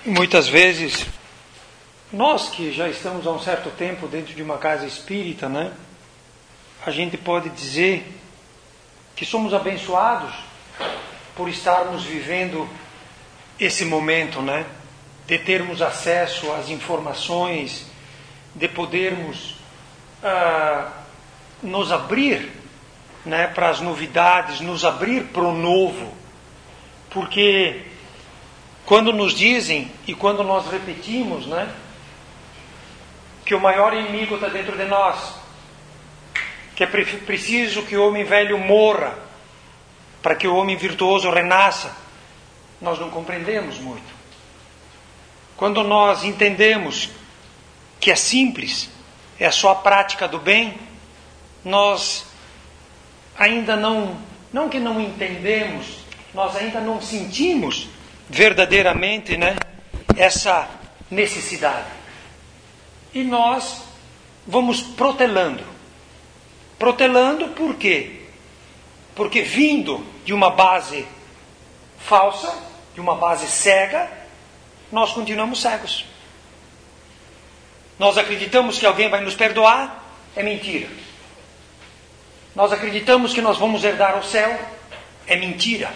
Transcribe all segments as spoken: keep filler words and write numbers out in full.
Muitas vezes, nós que já estamos há um certo tempo dentro de uma casa espírita, né? A gente pode dizer que somos abençoados por estarmos vivendo esse momento, né? De termos acesso às informações, de podermos ah, nos abrir, né, para as novidades, nos abrir para o novo. Porque quando nos dizem e quando nós repetimos, né, que o maior inimigo está dentro de nós, que é preciso que o homem velho morra para que o homem virtuoso renasça, nós não compreendemos muito. Quando nós entendemos que é simples, é só a prática do bem, nós ainda não, não que não entendemos, nós ainda não sentimos verdadeiramente, né, essa necessidade. E nós vamos protelando. Protelando por quê? Porque vindo de uma base falsa, de uma base cega, nós continuamos cegos. Nós acreditamos que alguém vai nos perdoar, é mentira. Nós acreditamos que nós vamos herdar o céu, é mentira.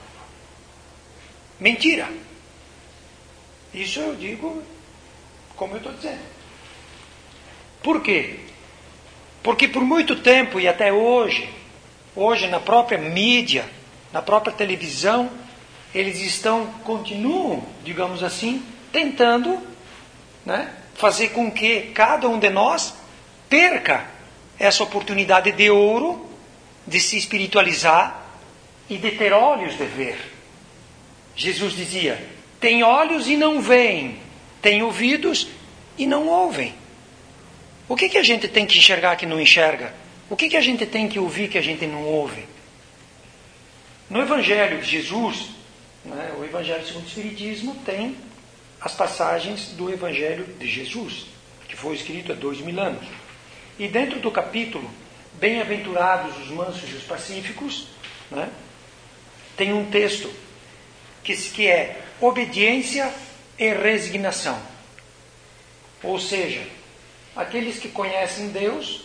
Mentira. Isso eu digo como eu estou dizendo. Por quê? Porque por muito tempo e até hoje, hoje na própria mídia, na própria televisão, eles estão, continuam, digamos assim, tentando, né, fazer com que cada um de nós perca essa oportunidade de ouro de se espiritualizar e de ter olhos de ver. Jesus dizia: tem olhos e não veem, tem ouvidos e não ouvem. O que, que a gente tem que enxergar que não enxerga? O que, que a gente tem que ouvir que a gente não ouve? No Evangelho de Jesus, né, o Evangelho segundo o Espiritismo tem as passagens do Evangelho de Jesus, que foi escrito há dois mil anos. E dentro do capítulo, bem-aventurados os mansos e os pacíficos, né, tem um texto que, que é obediência e resignação. Ou seja, aqueles que conhecem Deus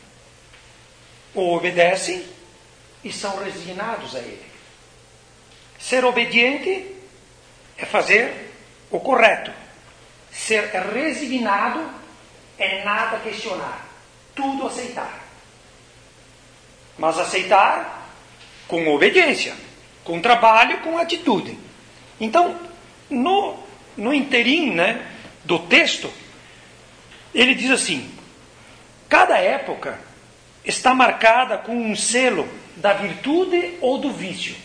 o obedecem e são resignados a Ele. Ser obediente é fazer o correto. Ser resignado é nada questionar, tudo aceitar. Mas aceitar com obediência, com trabalho, com atitude. Então, no, no interim, né, do texto, ele diz assim: cada época está marcada com um selo da virtude ou do vício.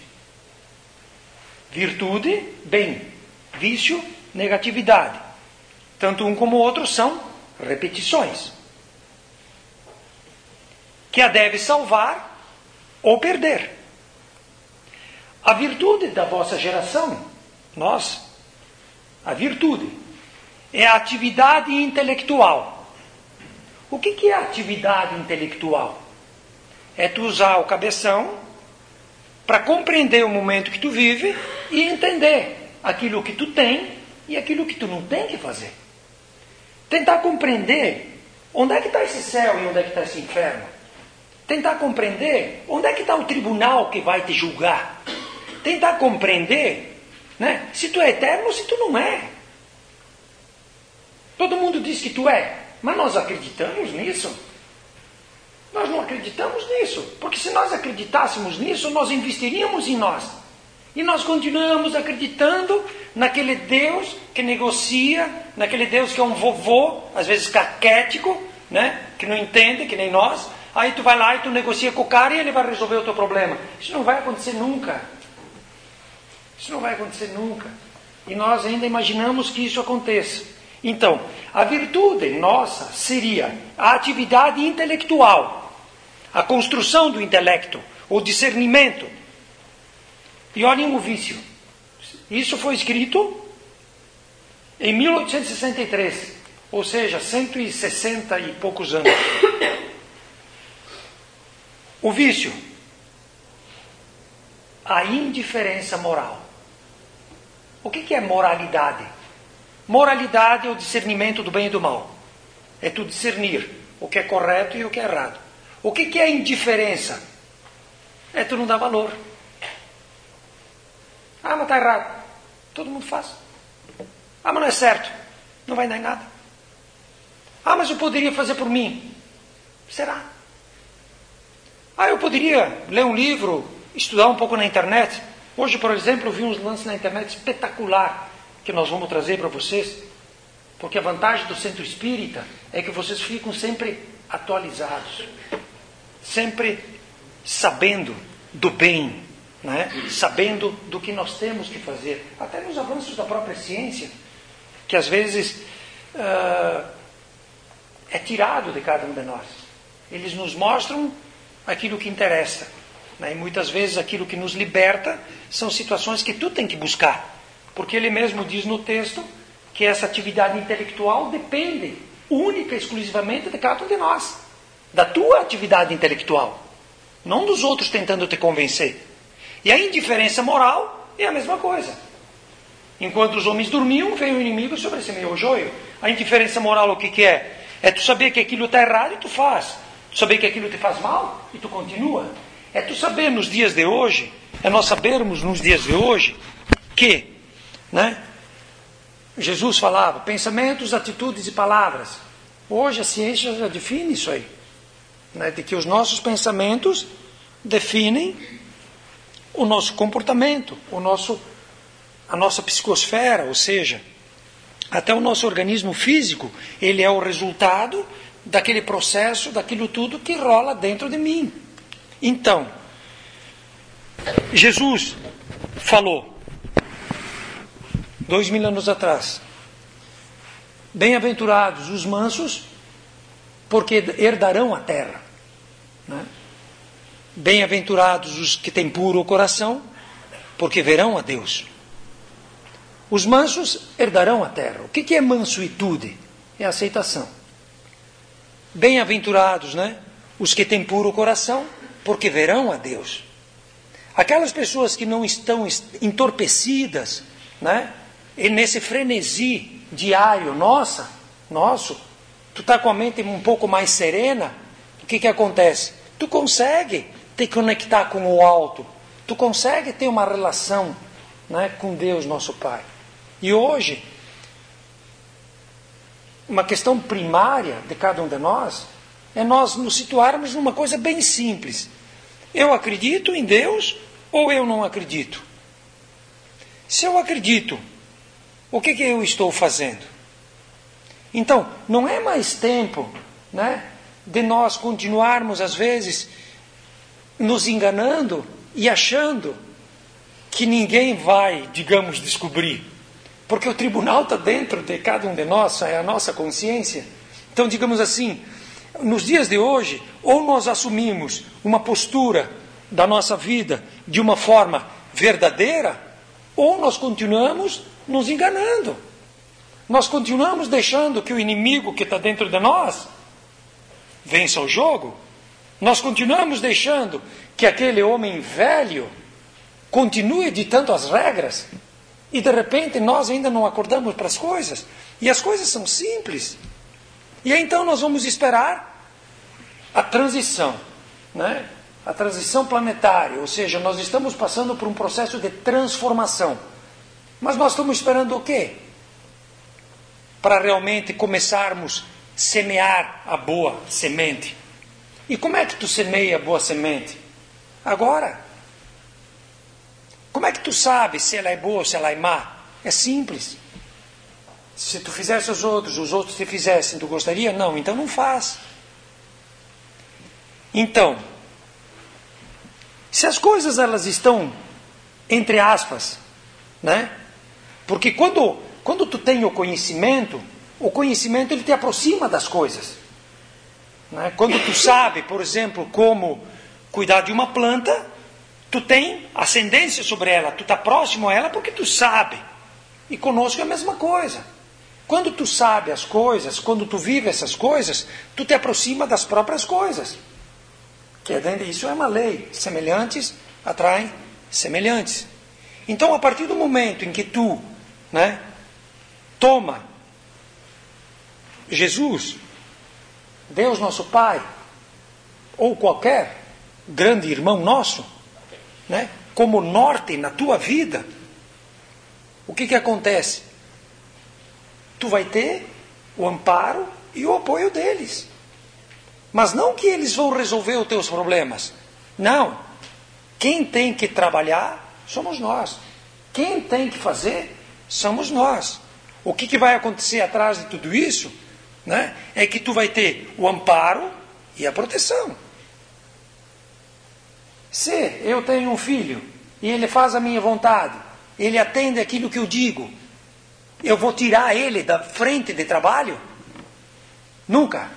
Virtude, bem. Vício, negatividade. Tanto um como o outro são repetições. Que a deve salvar ou perder. A virtude da vossa geração, nós, a virtude, é a atividade intelectual. O que, que é a atividade intelectual? É tu usar o cabeção para compreender o momento que tu vive e entender aquilo que tu tem e aquilo que tu não tem que fazer. Tentar compreender onde é que está esse céu e onde é que está esse inferno. Tentar compreender onde é que está o tribunal que vai te julgar. Tentar compreender, né, se tu é eterno ou se tu não é. Todo mundo diz que tu é, mas nós acreditamos nisso? Nós não acreditamos nisso, porque se nós acreditássemos nisso, nós investiríamos em nós. E nós continuamos acreditando naquele Deus que negocia, naquele Deus que é um vovô, às vezes caquético, né, que não entende, que nem nós. Aí tu vai lá e tu negocia com o cara e ele vai resolver o teu problema. Isso não vai acontecer nunca. Isso não vai acontecer nunca. E nós ainda imaginamos que isso aconteça. Então, a virtude nossa seria a atividade intelectual, a construção do intelecto, o discernimento. E olhem o vício. Isso foi escrito em mil oitocentos e sessenta e três, ou seja, cento e sessenta e poucos anos. O vício, a indiferença moral. O que é moralidade? Moralidade é o discernimento do bem e do mal. É tu discernir o que é correto e o que é errado. O que é indiferença? É tu não dar valor. Ah, mas está errado. Todo mundo faz. Ah, mas não é certo. Não vai dar em nada. Ah, mas eu poderia fazer por mim. Será? Ah, eu poderia ler um livro, estudar um pouco na internet. Hoje, por exemplo, eu vi uns lances na internet espetacular que nós vamos trazer para vocês. Porque a vantagem do centro espírita é que vocês ficam sempre atualizados. Sempre sabendo do bem, né? Sabendo do que nós temos que fazer. Até nos avanços da própria ciência, que às vezes uh, é tirado de cada um de nós. Eles nos mostram aquilo que interessa. Né? E muitas vezes aquilo que nos liberta são situações que tu tem que buscar. Porque ele mesmo diz no texto que essa atividade intelectual depende única e exclusivamente de cada um de nós. Da tua atividade intelectual. Não dos outros tentando te convencer. E a indiferença moral é a mesma coisa. Enquanto os homens dormiam, veio o inimigo sobre esse meio joio. A indiferença moral o que, que é? É tu saber que aquilo está errado e tu faz. Tu saber que aquilo te faz mal e tu continua. É tu saber nos dias de hoje, é nós sabermos nos dias de hoje que, né, Jesus falava, pensamentos, atitudes e palavras. Hoje a ciência já define isso aí. Né, de que os nossos pensamentos definem o nosso comportamento, o nosso, a nossa psicosfera, ou seja, até o nosso organismo físico, ele é o resultado daquele processo, daquilo tudo que rola dentro de mim. Então, Jesus falou, dois mil anos atrás, bem-aventurados os mansos, porque herdarão a terra. Né? Bem-aventurados os que têm puro o coração, porque verão a Deus. Os mansos herdarão a terra. O que é mansuetude? É aceitação. Bem-aventurados, né? Os que têm puro coração, porque verão a Deus. Aquelas pessoas que não estão entorpecidas, né? E nesse frenesi diário nossa, nosso, tu está com a mente um pouco mais serena, o que que acontece? Tu consegue te conectar com o alto, tu consegue ter uma relação, né, com Deus, nosso Pai. E hoje, uma questão primária de cada um de nós é nós nos situarmos numa coisa bem simples. Eu acredito em Deus ou eu não acredito? Se eu acredito, o que que eu estou fazendo? Então, não é mais tempo, né, de nós continuarmos, às vezes, nos enganando e achando que ninguém vai, digamos, descobrir. Porque o tribunal está dentro de cada um de nós, é a nossa consciência. Então, digamos assim, nos dias de hoje, ou nós assumimos uma postura da nossa vida de uma forma verdadeira, ou nós continuamos nos enganando. Nós continuamos deixando que o inimigo que está dentro de nós vença o jogo. Nós continuamos deixando que aquele homem velho continue ditando as regras. E de repente nós ainda não acordamos para as coisas. E as coisas são simples. E aí, então nós vamos esperar a transição, né? A transição planetária. Ou seja, nós estamos passando por um processo de transformação. Mas nós estamos esperando o quê? Para realmente começarmos a semear a boa semente. E como é que tu semeia a boa semente? Agora. Como é que tu sabe se ela é boa ou se ela é má? É simples. Se tu fizesse os outros, os outros te fizessem, tu gostaria? Não, então não faz. Então, se as coisas elas estão, entre aspas, né? Porque quando, quando tu tem o conhecimento, o conhecimento ele te aproxima das coisas. Né? Quando tu sabe, por exemplo, como cuidar de uma planta, tu tem ascendência sobre ela, tu está próximo a ela porque tu sabe. E conosco é a mesma coisa. Quando tu sabe as coisas, quando tu vive essas coisas, tu te aproxima das próprias coisas. Que é dentro disso é uma lei. Semelhantes atraem semelhantes. Então, a partir do momento em que tu, né, toma Jesus, Deus nosso Pai, ou qualquer grande irmão nosso, né, como norte na tua vida, o que que acontece? Tu vai ter o amparo e o apoio deles. Mas não que eles vão resolver os teus problemas. Não. Quem tem que trabalhar somos nós. Quem tem que fazer somos nós. O que que vai acontecer atrás de tudo isso, né, é que tu vai ter o amparo e a proteção. Se eu tenho um filho e ele faz a minha vontade, ele atende aquilo que eu digo, eu vou tirar ele da frente de trabalho? Nunca.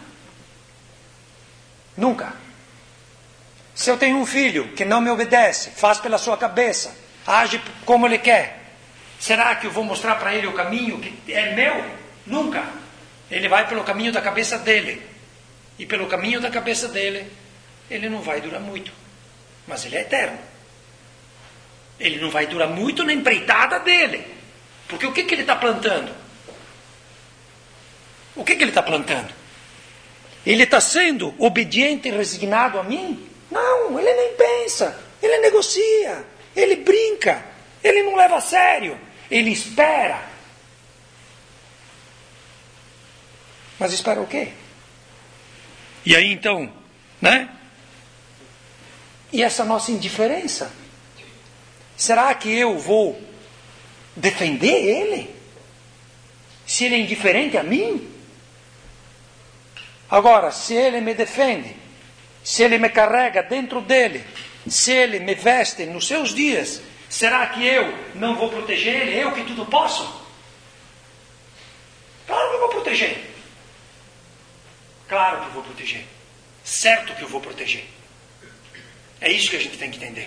Nunca. Se eu tenho um filho que não me obedece, faz pela sua cabeça, age como ele quer, será que eu vou mostrar para ele o caminho que é meu? Nunca. Ele vai pelo caminho da cabeça dele. E pelo caminho da cabeça dele, ele não vai durar muito. Mas ele é eterno. Ele não vai durar muito na empreitada dele. Porque o que, que ele está plantando? O que, que ele está plantando? Ele está sendo obediente e resignado a mim? Não, ele nem pensa. Ele negocia. Ele brinca. Ele não leva a sério. Ele espera. Mas espera o quê? E aí então, né? E essa nossa indiferença? Será que eu vou defender ele? Se ele é indiferente a mim? Agora, se ele me defende, se ele me carrega dentro dele, se ele me veste nos seus dias, será que eu não vou proteger ele? Eu que tudo posso? Claro que eu vou proteger. Claro que eu vou proteger. Certo que eu vou proteger. É isso que a gente tem que entender.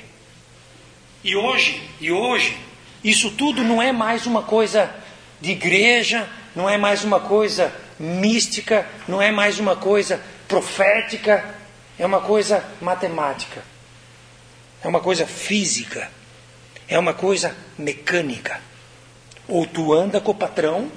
E hoje, e hoje, isso tudo não é mais uma coisa de igreja, não é mais uma coisa mística, não é mais uma coisa profética, é uma coisa matemática, é uma coisa física, é uma coisa mecânica. Ou tu anda com o patrão,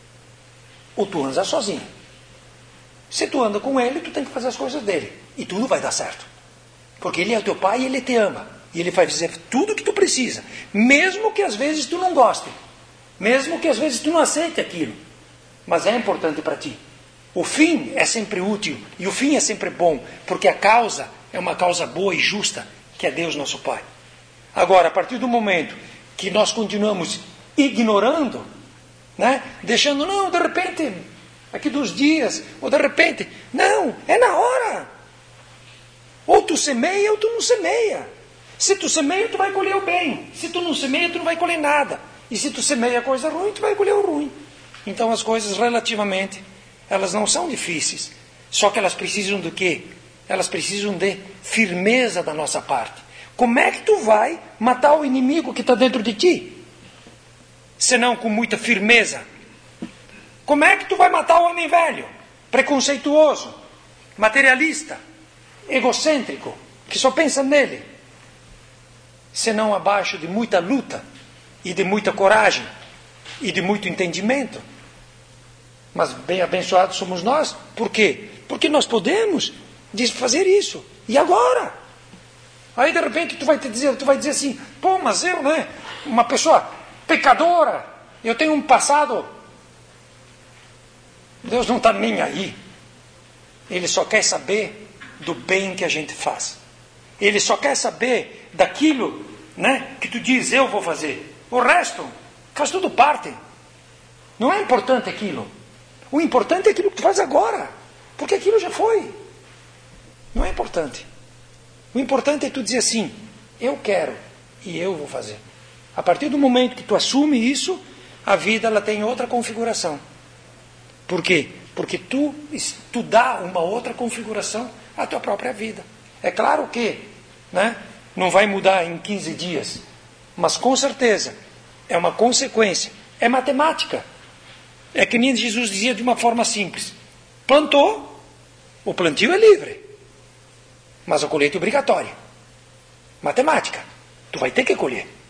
ou tu anda sozinho. Se tu anda com ele, tu tem que fazer as coisas dele, e tudo vai dar certo. Porque ele é o teu pai e ele te ama. E ele vai fazer tudo o que tu precisa. Mesmo que às vezes tu não goste. Mesmo que às vezes tu não aceite aquilo. Mas é importante para ti. O fim é sempre útil. E o fim é sempre bom. Porque a causa é uma causa boa e justa. Que é Deus nosso Pai. Agora, a partir do momento que nós continuamos ignorando, né? Deixando, não, de repente, aqui dos dias, ou de repente, não, é na hora. Ou tu semeia ou tu não semeia. Se tu semeia, tu vai colher o bem. Se tu não semeia, tu não vai colher nada. E se tu semeia coisa ruim, tu vai colher o ruim. Então as coisas relativamente, elas não são difíceis. Só que elas precisam do quê? Elas precisam de firmeza da nossa parte. Como é que tu vai matar o inimigo que está dentro de ti? Senão com muita firmeza. Como é que tu vai matar o homem velho? Preconceituoso, materialista, egocêntrico, que só pensa nele, senão abaixo de muita luta e de muita coragem e de muito entendimento. Mas bem abençoados somos nós. Por quê? Porque nós podemos fazer isso. E agora? Aí de repente tu vai te dizer, tu vai dizer assim, pô, mas eu, né, uma pessoa pecadora, eu tenho um passado. Deus não está nem aí. Ele só quer saber do bem que a gente faz. Ele só quer saber daquilo, né, que tu diz, eu vou fazer. O resto faz tudo parte. Não é importante aquilo. O importante é aquilo que tu faz agora. Porque aquilo já foi. Não é importante. O importante é tu dizer assim, eu quero e eu vou fazer. A partir do momento que tu assume isso, a vida ela tem outra configuração. Por quê? Porque tu, tu dá uma outra configuração à tua própria vida. É claro que, né, não vai mudar em quinze dias, mas com certeza é uma consequência. É matemática. É que nem Jesus dizia de uma forma simples. Plantou, o plantio é livre, mas a colheita é obrigatória. Matemática. Tu vai ter que colher.